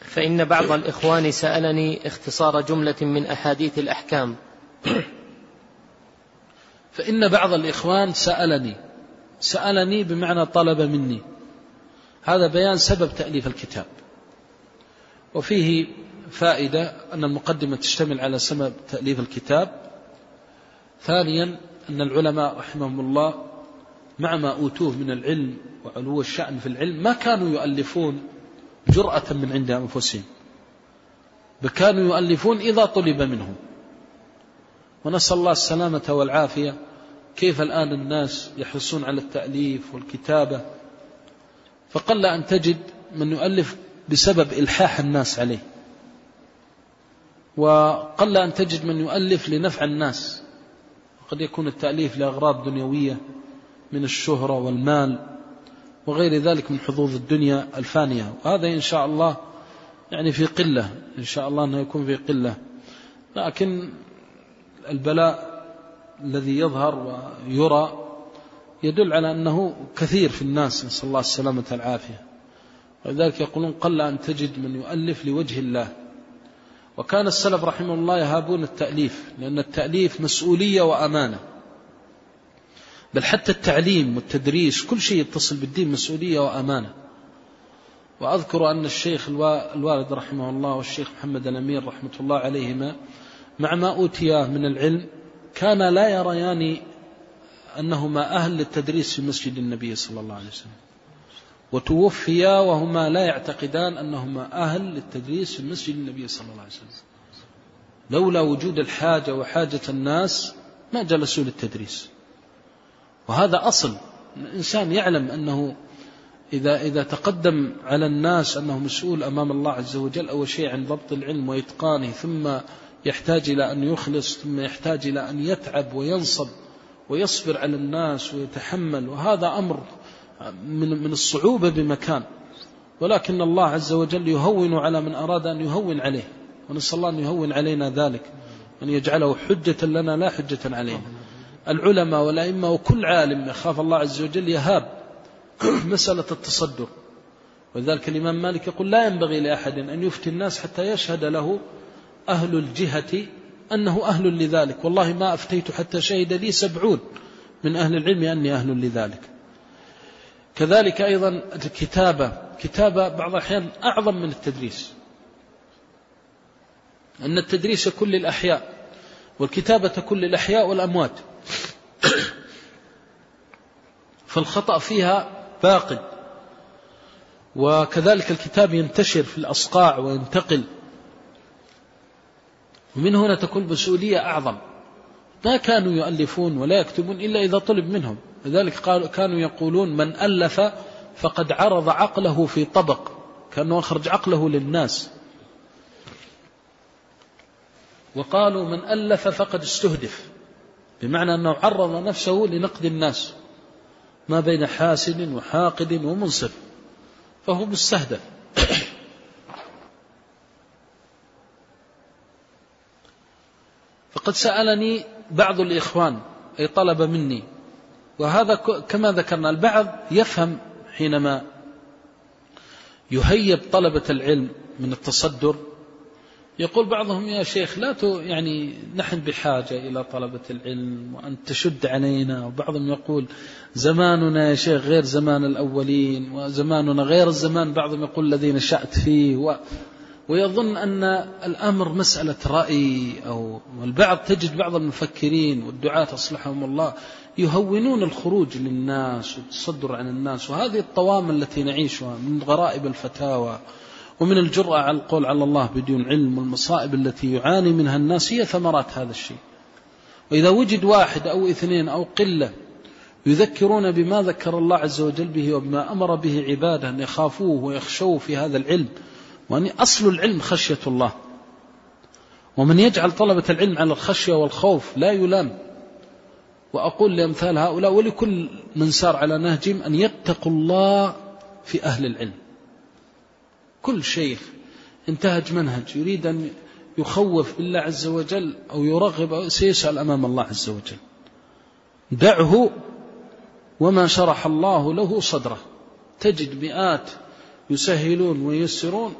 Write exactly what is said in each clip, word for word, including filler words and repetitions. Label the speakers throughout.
Speaker 1: فإن بعض الإخوان سألني اختصار جملة من أحاديث الأحكام.
Speaker 2: فإن بعض الإخوان سألني سألني بمعنى طلب مني. هذا بيان سبب تأليف الكتاب، وفيه فائدة أن المقدمة تشتمل على سبب تأليف الكتاب. ثانيا أن العلماء رحمهم الله مع ما أوتوه من العلم وعلو الشأن في العلم ما كانوا يؤلفون جرأة من عند أنفسهم، بل كانوا يؤلفون إذا طلب منهم. ونسأل الله السلامة والعافية. كيف الآن الناس يحرصون على التأليف والكتابة، فقل أن تجد من يؤلف بسبب إلحاح الناس عليه، وقل أن تجد من يؤلف لنفع الناس. قد يكون التأليف لأغراض دنيوية من الشهرة والمال وغير ذلك من حظوظ الدنيا الفانية، وهذا إن شاء الله يعني في قلة، إن شاء الله أنه يكون في قلة. لكن البلاء الذي يظهر ويرى يدل على أنه كثير في الناس، نسأل الله السلامة والعافية. ولذلك يقولون قل أن تجد من يؤلف لوجه الله. وكان السلف رحمه الله يهابون التأليف، لأن التأليف مسؤولية وأمانة، بل حتى التعليم والتدريس كل شيء يتصل بالدين مسؤولية وأمانة. وأذكر أن الشيخ الوالد رحمه الله والشيخ محمد الأمير رحمة الله عليهما مع ما أوتياه من العلم كان لا يريان أنهما أهل للتدريس في مسجد النبي صلى الله عليه وسلم، وتوفيا وهما لا يعتقدان أنهما أهل للتدريس في مسجد النبي صلى الله عليه وسلم. لولا وجود الحاجة وحاجة الناس ما جلسوا للتدريس. وهذا أصل. الإنسان يعلم أنه إذا, إذا تقدم على الناس أنه مسؤول أمام الله عز وجل أول شيء عن ضبط العلم وإتقانه، ثم يحتاج إلى أن يخلص، ثم يحتاج إلى أن يتعب وينصب ويصبر على الناس ويتحمل، وهذا أمر من, من الصعوبة بمكان. ولكن الله عز وجل يهون على من أراد أن يهون عليه، ونسأل الله أن يهون علينا ذلك، أن يجعله حجة لنا لا حجة علينا. العلماء والأئمة وكل عالم يخاف الله عز وجل يهاب مسألة التصدر. ولذلك الإمام مالك يقول لا ينبغي لأحد أن يفتي الناس حتى يشهد له أهل الجهة أنه أهل لذلك. والله ما أفتيت حتى شهد لي سبعون من أهل العلم أني أهل لذلك. كذلك أيضا الكتابة، كتابة بعض الأحيان أعظم من التدريس، أن التدريس كل الأحياء والكتابة كل الأحياء والأموات، فالخطأ فيها باقٍ. وكذلك الكتاب ينتشر في الأصقاع وينتقل، ومن هنا تكون مسؤولية أعظم. ما كانوا يؤلفون ولا يكتبون إلا إذا طلب منهم. لذلك كانوا يقولون من ألف فقد عرض عقله في طبق، كأنه أخرج عقله للناس. وقالوا من ألف فقد استهدف، بمعنى أنه عرض نفسه لنقد الناس ما بين حاسد وحاقد ومنصف، فهو مستهدف. فقد سألني بعض الإخوان أي طلب مني، وهذا كما ذكرنا البعض يفهم حينما يهيب طلبة العلم من التصدر. يقول بعضهم يا شيخ لا يعني نحن بحاجة إلى طلبة العلم وأن تشد علينا. وبعضهم يقول زماننا يا شيخ غير زمان الأولين، وزماننا غير الزمان بعضهم يقول الذين شأت فيه و... ويظن أن الأمر مسألة رأي. أو والبعض تجد بعض المفكرين والدعاة أصلحهم الله يهونون الخروج للناس والتصدر عن الناس. وهذه الطوام التي نعيشها من غرائب الفتاوى ومن الجرأة على القول على الله بدون علم، والمصائب التي يعاني منها الناس هي ثمرات هذا الشيء. وإذا وجد واحد أو اثنين أو قلة يذكرون بما ذكر الله عز وجل به وبما أمر به عباده أن يخافوه ويخشوه في هذا العلم، وأن أصل العلم خشية الله، ومن يجعل طلبة العلم على الخشية والخوف لا يلام. وأقول لأمثال هؤلاء ولكل من سار على نهجهم أن يتقوا الله في أهل العلم. كل شيخ انتهج منهج يريد أن يخوف بالله عز وجل أو يرغب سيسأل أمام الله عز وجل. دعه وما شرح الله له صدره. تجد مئات يسهلون ويسرون،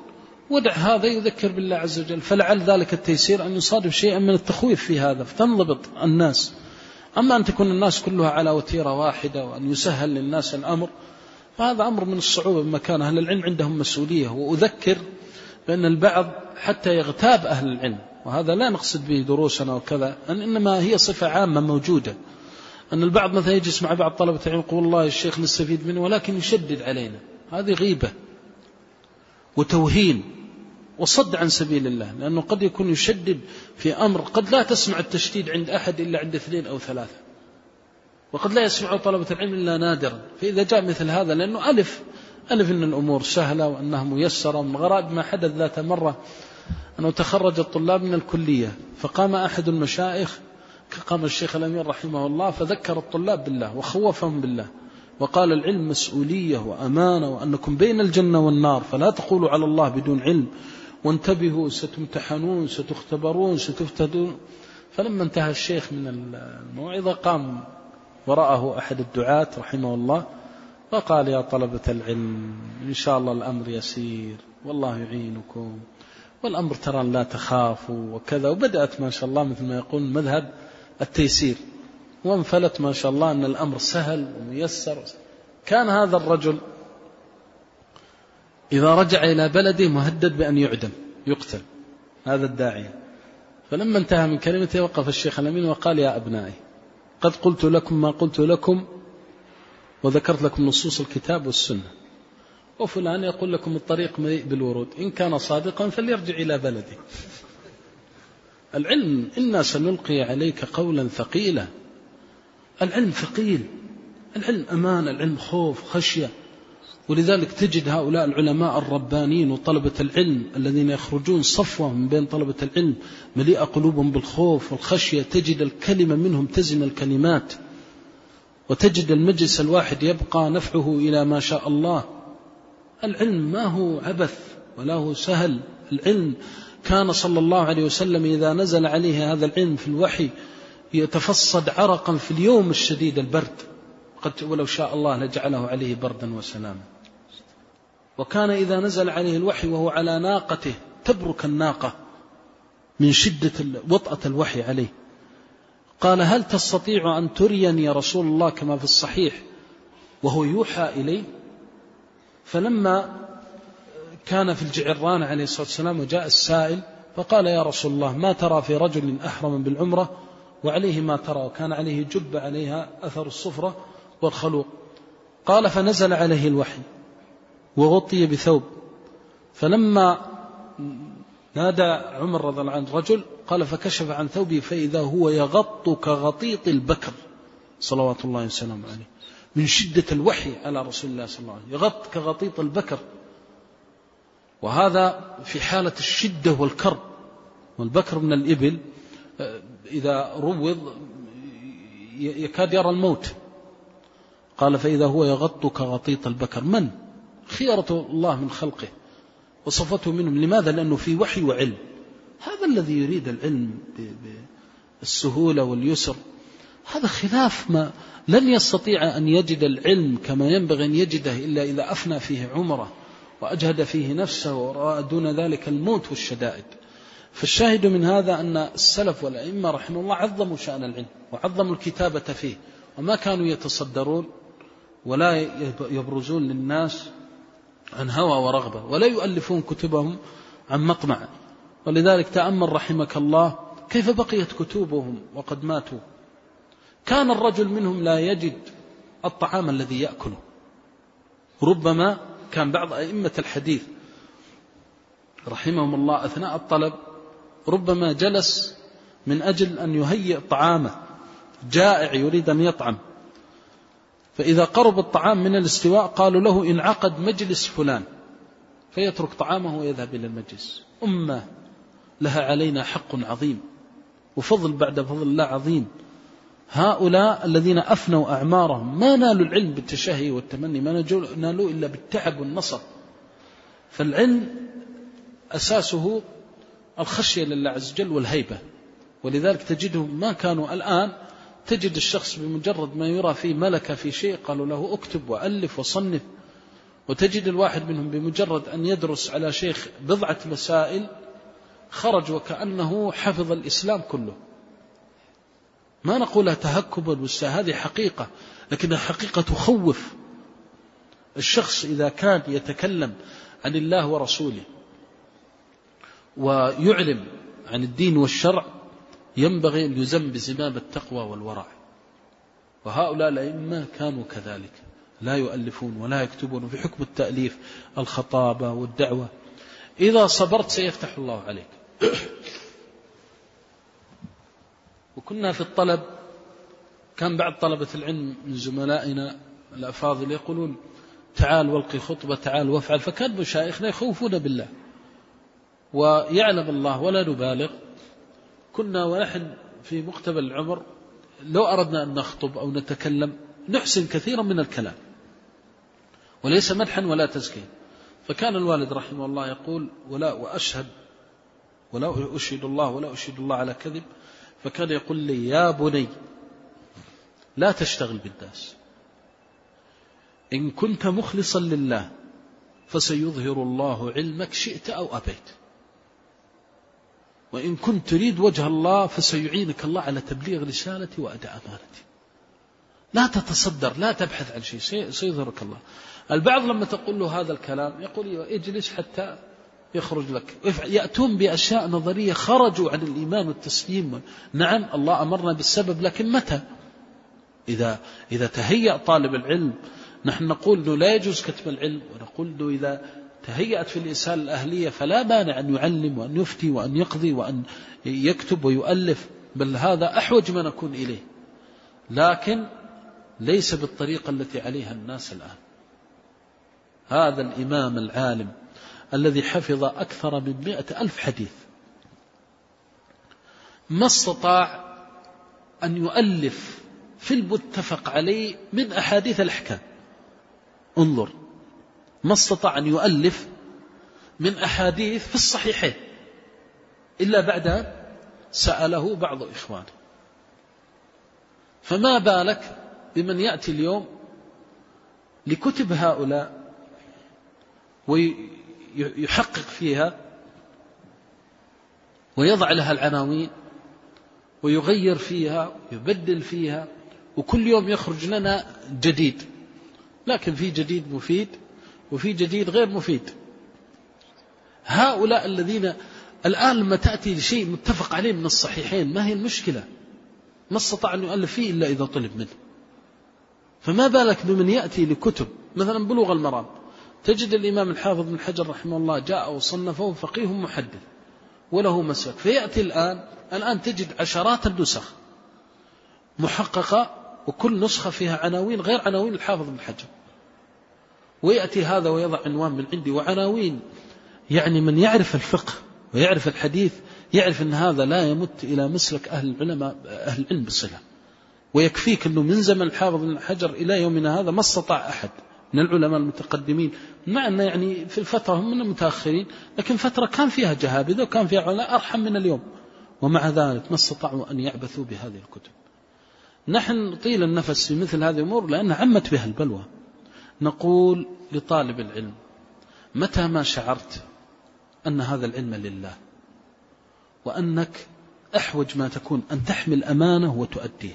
Speaker 2: ودع هذا يذكر بالله عز وجل، فلعل ذلك التيسير أن يصادف شيئا من التخويف في هذا فتنضبط الناس. أما أن تكون الناس كلها على وتيرة واحدة وأن يسهل للناس الأمر فهذا أمر من الصعوبة بمكان. أهل العلم عندهم مسؤولية. وأذكر بأن البعض حتى يغتاب أهل العلم، وهذا لا نقصد به دروسنا وكذا، أن إنما هي صفة عامة موجودة، أن البعض مثلا يجلس مع بعض طلبة العلم يقول والله الشيخ نستفيد منه ولكن يشدد علينا، هذه غيبة وتوهين وصد عن سبيل الله، لأنه قد يكون يشدد في أمر قد لا تسمع التشديد عند أحد إلا عند اثنين أو ثلاثة، وقد لا يسمع طلبة العلم إلا نادرا. فإذا جاء مثل هذا، لأنه ألف ألف أن الأمور سهلة وأنها ميسرة. من غرائب ما حدث ذات مرة أنه تخرج الطلاب من الكلية، فقام أحد المشايخ قام الشيخ الأمير رحمه الله فذكر الطلاب بالله وخوفهم بالله وقال العلم مسؤولية وأمانة، وأنكم بين الجنة والنار، فلا تقولوا على الله بدون علم، وانتبهوا ستمتحنون ستختبرون ستفتدون. فلما انتهى الشيخ من الموعظة قام وراءه أحد الدعاة رحمه الله وقال يا طلبة العلم إن شاء الله الأمر يسير والله يعينكم، والأمر ترى لا تخافوا وكذا. وبدأت ما شاء الله مثل ما يقول مذهب التيسير، وانفلت ما شاء الله أن الأمر سهل وميسر. كان هذا الرجل إذا رجع إلى بلده مهدد بأن يعدم يقتل، هذا الداعية. فلما انتهى من كلمته وقف الشيخ الأمين وقال يا أبنائي قد قلت لكم ما قلت لكم وذكرت لكم نصوص الكتاب والسنة، وفلان يقول لكم الطريق مليء بالورود، إن كان صادقا فليرجع إلى بلده. العلم إنا سنلقي عليك قولا ثقيلا. العلم ثقيل، العلم أمان، العلم خوف خشية. ولذلك تجد هؤلاء العلماء الربانيين وطلبة العلم الذين يخرجون صفوة من بين طلبة العلم مليئة قلوبهم بالخوف والخشية، تجد الكلمة منهم تزن الكلمات، وتجد المجلس الواحد يبقى نفعه إلى ما شاء الله. العلم ما هو عبث ولا هو سهل. العلم كان صلى الله عليه وسلم إذا نزل عليه هذا العلم في الوحي يتفصد عرقا في اليوم الشديد البرد، قد ولو شاء الله لجعله عليه بردا وسلاما. وكان إذا نزل عليه الوحي وهو على ناقته تبرك الناقة من شدة وطأة الوحي عليه. قال هل تستطيع أن تريني يا رسول الله كما في الصحيح وهو يوحى إليه؟ فلما كان في الجعران عليه الصلاة والسلام وجاء السائل فقال يا رسول الله ما ترى في رجل أحرم بالعمرة وعليه ما ترى، وكان عليه جب عليها أثر الصفرة والخلوق. قال فنزل عليه الوحي وغطي بثوب، فلما نادى عمر رضي الله عنه رجل قال فكشف عن ثوبه فإذا هو يغط كغطيط البكر صلوات الله وسلامه عليه، من شدة الوحي على رسول الله صلى الله عليه وسلم، يغط كغطيط البكر. وهذا في حالة الشدة والكرب. والبكر من الإبل إذا روض يكاد يرى الموت. قال فإذا هو يغط كغطيط البكر. من خيرة الله من خلقه وصفته منهم. لماذا؟ لأنه في وحي وعلم. هذا الذي يريد العلم بالسهولة واليسر هذا خلاف ما لن يستطيع أن يجد العلم كما ينبغي أن يجده إلا إذا أفنى فيه عمره وأجهد فيه نفسه ورأى دون ذلك الموت والشدائد. فالشاهد من هذا أن السلف والأئمة رحمه الله عظموا شأن العلم وعظموا الكتابة فيه، وما كانوا يتصدرون ولا يبرزون للناس عن هوى ورغبة، ولا يؤلفون كتبهم عن مطمع. ولذلك تأمل رحمك الله كيف بقيت كتبهم وقد ماتوا. كان الرجل منهم لا يجد الطعام الذي يأكله. ربما كان بعض أئمة الحديث رحمهم الله أثناء الطلب ربما جلس من أجل أن يهيئ طعامه، جائع يريد أن يطعم، فإذا قرب الطعام من الاستواء قالوا له انعقد مجلس فلان، فيترك طعامه ويذهب إلى المجلس. أمة لها علينا حق عظيم وفضل بعد فضل الله عظيم. هؤلاء الذين أفنوا أعمارهم ما نالوا العلم بالتشهي والتمني، ما نالوا إلا بالتعب والنصر. فالعلم أساسه الخشية لله عز وجل والهيبة. ولذلك تجدهم ما كانوا. الآن تجد الشخص بمجرد ما يرى فيه ملكة في شيء قالوا له اكتب وألف وصنف، وتجد الواحد منهم بمجرد أن يدرس على شيخ بضعة مسائل خرج وكأنه حفظ الإسلام كله. ما نقولها تهكبا، هذه حقيقة، لكنها حقيقة تخوف. الشخص إذا كان يتكلم عن الله ورسوله ويعلم عن الدين والشرع ينبغي أن يزم بزمام التقوى والورع. وهؤلاء الأئمة كانوا كذلك، لا يؤلفون ولا يكتبون. في حكم التأليف الخطابة والدعوة، إذا صبرت سيفتح الله عليك. وكنا في الطلب، كان بعض طلبة العلم من زملائنا الأفاضل يقولون تعال والقي خطبة، تعال وافعل، فكان مشايخنا يخوفون بالله ويعلم الله ولا نبالغ. كنا ونحن في مقتبل العمر لو أردنا أن نخطب أو نتكلم نحسن كثيرا من الكلام، وليس مدحا ولا تزكية. فكان الوالد رحمه الله يقول ولا وأشهد ولا أشهد الله ولا أشهد الله على كذب، فكان يقول لي يا بني لا تشتغل بالناس، إن كنت مخلصا لله فسيظهر الله علمك شئت أو أبيت، وإن كنت تريد وجه الله فسيعينك الله على تبليغ رسالتي وأداء أمانتي. لا تتصدر، لا تبحث عن شيء، سيظهرك الله. البعض لما تقول له هذا الكلام يقول اجلس حتى يخرج لك. يأتون بأشياء نظرية خرجوا عن الإيمان والتسليم. نعم الله أمرنا بالسبب، لكن متى؟ إذا, إذا تهيأ طالب العلم. نحن نقول أنه لا يجوز كتب العلم، ونقول أنه إذا تهيأت في الإنسان الأهلية فلا مانع أن يعلم وأن يفتي وأن يقضي وأن يكتب ويؤلف، بل هذا أحوج ما نكون إليه، لكن ليس بالطريقة التي عليها الناس الآن. هذا الإمام العالم الذي حفظ أكثر من مئة ألف حديث ما استطاع أن يؤلف في المتفق عليه من أحاديث الأحكام. انظر، ما استطاع أن يؤلف من أحاديث في الصحيحين إلا بعد أن سأله بعض إخوانه. فما بالك بمن يأتي اليوم لكتب هؤلاء ويحقق فيها ويضع لها العناوين ويغير فيها ويبدل فيها، وكل يوم يخرج لنا جديد. لكن في جديد مفيد وفي جديد غير مفيد. هؤلاء الذين الآن لما تأتي لشيء متفق عليه من الصحيحين ما هي المشكلة؟ ما استطاع أن يؤلف فيه إلا إذا طلب منه. فما بالك بمن يأتي لكتب مثلا بلوغ المرام، تجد الإمام الحافظ بن حجر رحمه الله جاء وصنفه فقيه محدث وله مسلك، فيأتي الآن الآن تجد عشرات النسخ محققة وكل نسخة فيها عناوين غير عناوين الحافظ بن حجر، ويأتي هذا ويضع عنوان من عندي وعناوين. يعني من يعرف الفقه ويعرف الحديث يعرف أن هذا لا يمت إلى مسلك أهل العلماء أهل العلم بالصلة. ويكفيك أنه من زمن الحافظ بن حجر إلى يومنا هذا ما استطاع أحد من العلماء المتقدمين، مع أن يعني في الفترة هم من المتأخرين، لكن فترة كان فيها جهابذة وكان فيها علماء أرحم من اليوم، ومع ذلك ما استطاعوا أن يعبثوا بهذه الكتب. نحن طيل النفس في مثل هذه الأمور لأن عمت بها البلوى. نقول لطالب العلم متى ما شعرت أن هذا العلم لله وأنك أحوج ما تكون أن تحمل أمانة وتؤديها،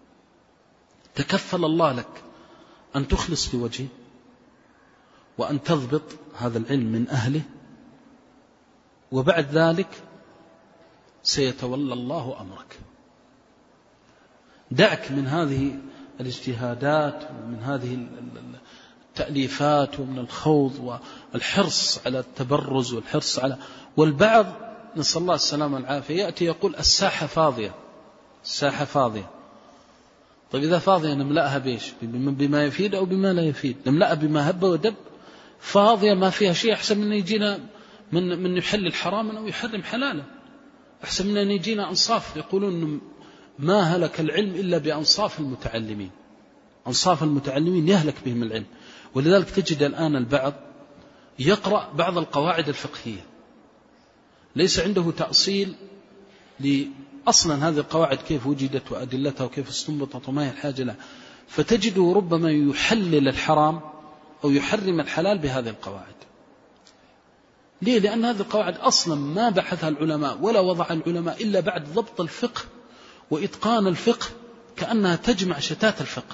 Speaker 2: تكفل الله لك أن تخلص لوجهه وأن تضبط هذا العلم من أهله، وبعد ذلك سيتولى الله أمرك. دعك من هذه الاجتهادات ومن هذه التأليفات ومن الخوض والحرص على التبرز والحرص على والبعض نسأل الله السلامة والعافية يأتي يقول الساحة فاضية، الساحة فاضية. طيب إذا فاضية نملأها بإيش؟ بما يفيد أو بما لا يفيد؟ نملأها بما هب ودب. فاضية ما فيها شيء أحسن من يجينا من من يحلل حراما أو يحرم حلالا، أحسن من أن يجينا أنصاف يقولون ما هلك العلم إلا بأنصاف المتعلمين. أنصاف المتعلمين يهلك بهم العلم. ولذلك تجد الآن البعض يقرأ بعض القواعد الفقهية ليس عنده تأصيل لأصلا هذه القواعد كيف وجدت وأدلتها وكيف استنبطت وما هي الحاجة لها، فتجده ربما يحلل الحرام أو يحرم الحلال بهذه القواعد. ليه؟ لأن هذه القواعد أصلا ما بحثها العلماء ولا وضع العلماء إلا بعد ضبط الفقه وإتقان الفقه، كأنها تجمع شتات الفقه،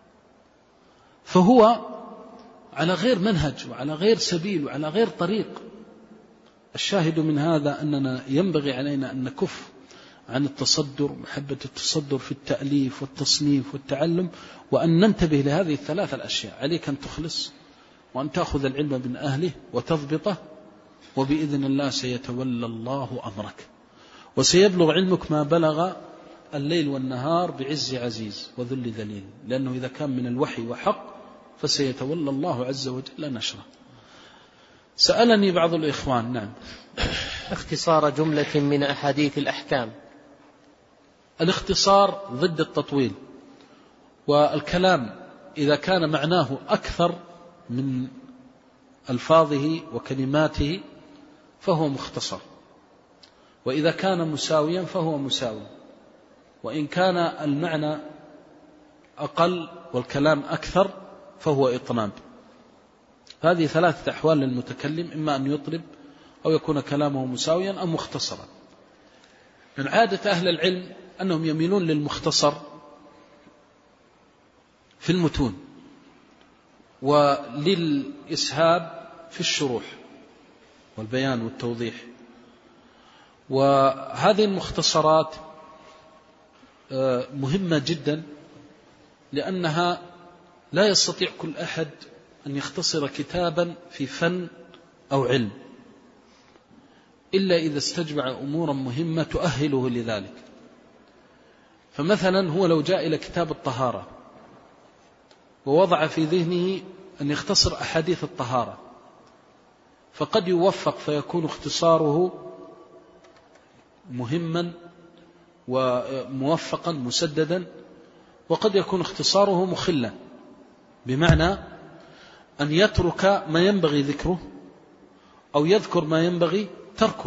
Speaker 2: فهو على غير منهج وعلى غير سبيل وعلى غير طريق. الشاهد من هذا أننا ينبغي علينا أن نكف عن التصدر، محبة التصدر في التأليف والتصنيف والتعلم، وأن ننتبه لهذه الثلاث الأشياء. عليك أن تخلص وأن تأخذ العلم من أهله وتضبطه، وبإذن الله سيتولى الله أمرك، وسيبلغ علمك ما بلغ الليل والنهار بعز عزيز وذل ذليل، لأنه إذا كان من الوحي وحق فسيتولى الله عز وجل نشره. سألني بعض الإخوان. نعم.
Speaker 1: اختصار جملة من أحاديث الأحكام.
Speaker 2: الاختصار ضد التطويل، والكلام إذا كان معناه أكثر من ألفاظه وكلماته فهو مختصر، وإذا كان مساويا فهو مساوي، وإن كان المعنى أقل والكلام أكثر فهو إطناب. هذه ثلاثة أحوال للمتكلم، إما أن يطلب أو يكون كلامه مساويا أو مختصرا. من عادة أهل العلم أنهم يميلون للمختصر في المتون وللإسهاب في الشروح والبيان والتوضيح. وهذه المختصرات مهمة جدا، لأنها لا يستطيع كل أحد أن يختصر كتابا في فن أو علم إلا إذا استجمع أمورا مهمة تؤهله لذلك. فمثلا هو لو جاء إلى كتاب الطهارة ووضع في ذهنه أن يختصر أحاديث الطهارة، فقد يوفق فيكون اختصاره مهما وموفقا مسددا، وقد يكون اختصاره مخلا، بمعنى أن يترك ما ينبغي ذكره أو يذكر ما ينبغي تركه.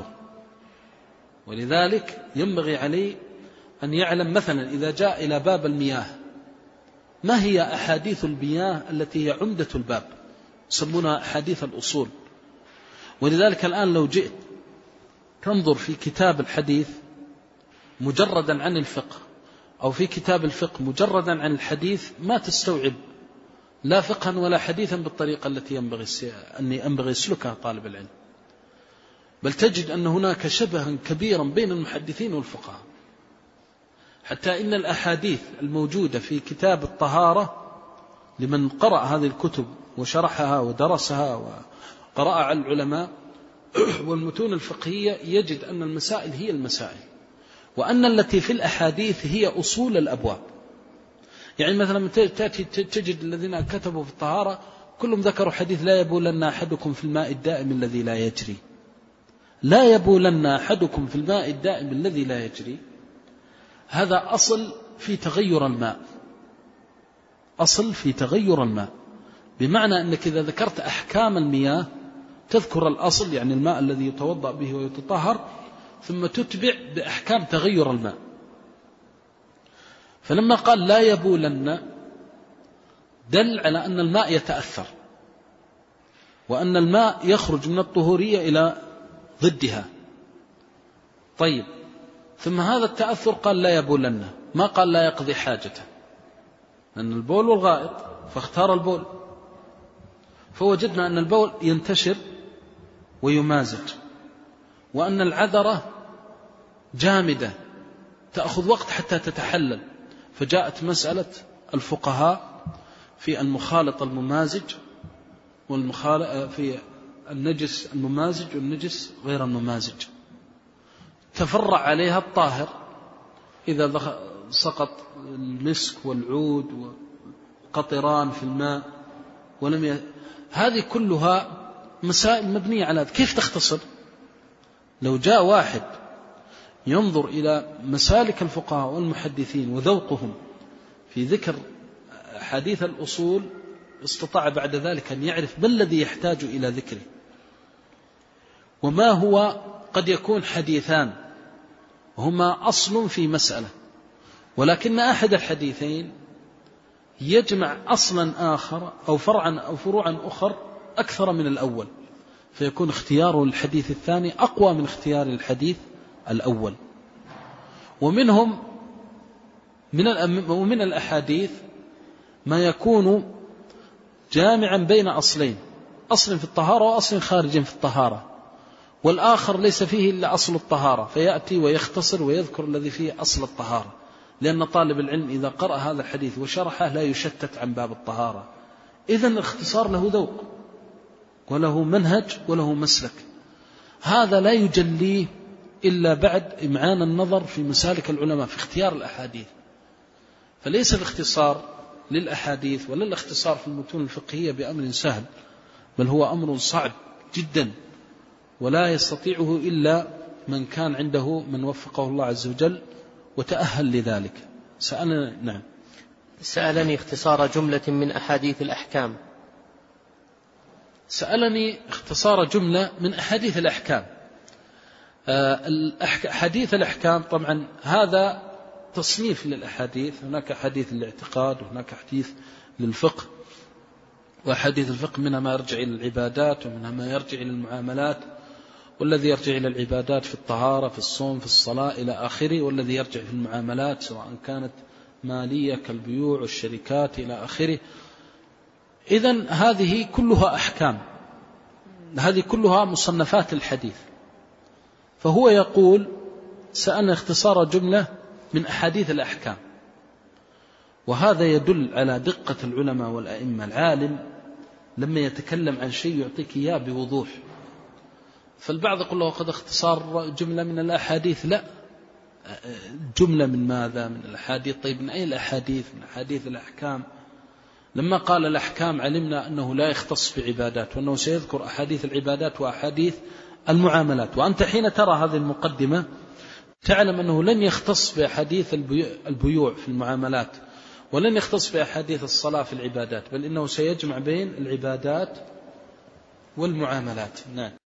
Speaker 2: ولذلك ينبغي عليه أن يعلم مثلا إذا جاء إلى باب المياه ما هي أحاديث المياه التي هي عمدة الباب، يسمونها أحاديث الأصول. ولذلك الآن لو جئت تنظر في كتاب الحديث مجردا عن الفقه أو في كتاب الفقه مجردا عن الحديث ما تستوعب لا فقها ولا حديثا بالطريقة التي ينبغي أني ينبغي يسلكها طالب العلم، بل تجد أن هناك شبها كبيرا بين المحدثين والفقهاء، حتى إن الأحاديث الموجودة في كتاب الطهارة لمن قرأ هذه الكتب وشرحها ودرسها وقرأ على العلماء والمتون الفقهية يجد أن المسائل هي المسائل، وأن التي في الأحاديث هي أصول الأبواب. يعني مثلا تأتي تجد الذين كتبوا في الطهارة كلهم ذكروا حديث لا يبولن أحدكم في الماء الدائم الذي لا يجري، لا يبولن أحدكم في الماء الدائم الذي لا يجري. هذا أصل في تغير الماء، أصل في تغير الماء، بمعنى أنك إذا ذكرت أحكام المياه تذكر الأصل، يعني الماء الذي يتوضأ به ويتطهر، ثم تتبع بأحكام تغير الماء. فلما قال لا يبولن دل على أن الماء يتأثر، وأن الماء يخرج من الطهورية إلى ضدها. طيب، ثم هذا التأثر قال لا يبولن، ما قال لا يقضي حاجته، لأن البول والغائط، فاختار البول، فوجدنا أن البول ينتشر ويمازج، وأن العذرة جامدة تأخذ وقت حتى تتحلل، فجاءت مسألة الفقهاء في المخالط الممازج والمخالط في النجس الممازج والنجس غير الممازج، تفرع عليها الطاهر إذا سقط المسك والعود وقطران في الماء ولم ي... هذه كلها مسائل مبنية على هذا. كيف تختصر؟ لو جاء واحد ينظر إلى مسالك الفقهاء والمحدثين وذوقهم في ذكر حديث الأصول استطاع بعد ذلك أن يعرف ما الذي يحتاج إلى ذكره، وما هو قد يكون حديثان هما أصل في مسألة، ولكن أحد الحديثين يجمع أصلا آخر أو فرعا أو فروعا أخر أكثر من الأول، فيكون اختياره للحديث الثاني أقوى من اختيار الحديث الأول. ومنهم من ومن الأحاديث ما يكون جامعا بين أصلين، أصل في الطهارة وأصل خارج في الطهارة، والآخر ليس فيه إلا أصل الطهارة، فيأتي ويختصر ويذكر الذي فيه أصل الطهارة، لأن طالب العلم إذا قرأ هذا الحديث وشرحه لا يشتت عن باب الطهارة. إذن الاختصار له ذوق وله منهج وله مسلك، هذا لا يجليه إلا بعد إمعان النظر في مسالك العلماء في اختيار الأحاديث. فليس الاختصار للأحاديث ولا الاختصار في المتون الفقهية بأمر سهل، بل هو أمر صعب جدا، ولا يستطيعه إلا من كان عنده من وفقه الله عز وجل وتأهل لذلك. سألني نعم
Speaker 1: سألني اختصار جملة من أحاديث الأحكام.
Speaker 2: سألني اختصار جملة من أحاديث الأحكام. أحاديث الأحكام طبعا هذا تصنيف للأحاديث، هناك حديث للاعتقاد وهناك حديث للفقه، وحديث الفقه منها ما يرجع إلى العبادات ومنها ما يرجع إلى المعاملات، والذي يرجع إلى العبادات في الطهارة في الصوم في الصلاة إلى آخره، والذي يرجع في المعاملات سواء كانت مالية كالبيوع والشركات إلى آخره. إذن هذه كلها أحكام، هذه كلها مصنفات الحديث. فهو يقول سألنا اختصار جملة من أحاديث الأحكام، وهذا يدل على دقة العلماء والأئمة. العالم لما يتكلم عن شيء يعطيك إياه بوضوح. فالبعض يقول له قد اختصار جملة من الأحاديث، لا، جملة من ماذا؟ من الأحاديث. طيب من أي الأحاديث؟ من أحاديث الأحكام. لما قال الأحكام علمنا أنه لا يختص بعبادات، وأنه سيذكر أحاديث العبادات وأحاديث المعاملات. وأنت حين ترى هذه المقدمة تعلم أنه لن يختص بأحاديث البيوع في المعاملات، ولن يختص بأحاديث الصلاة في العبادات، بل إنه سيجمع بين العبادات والمعاملات. نعم.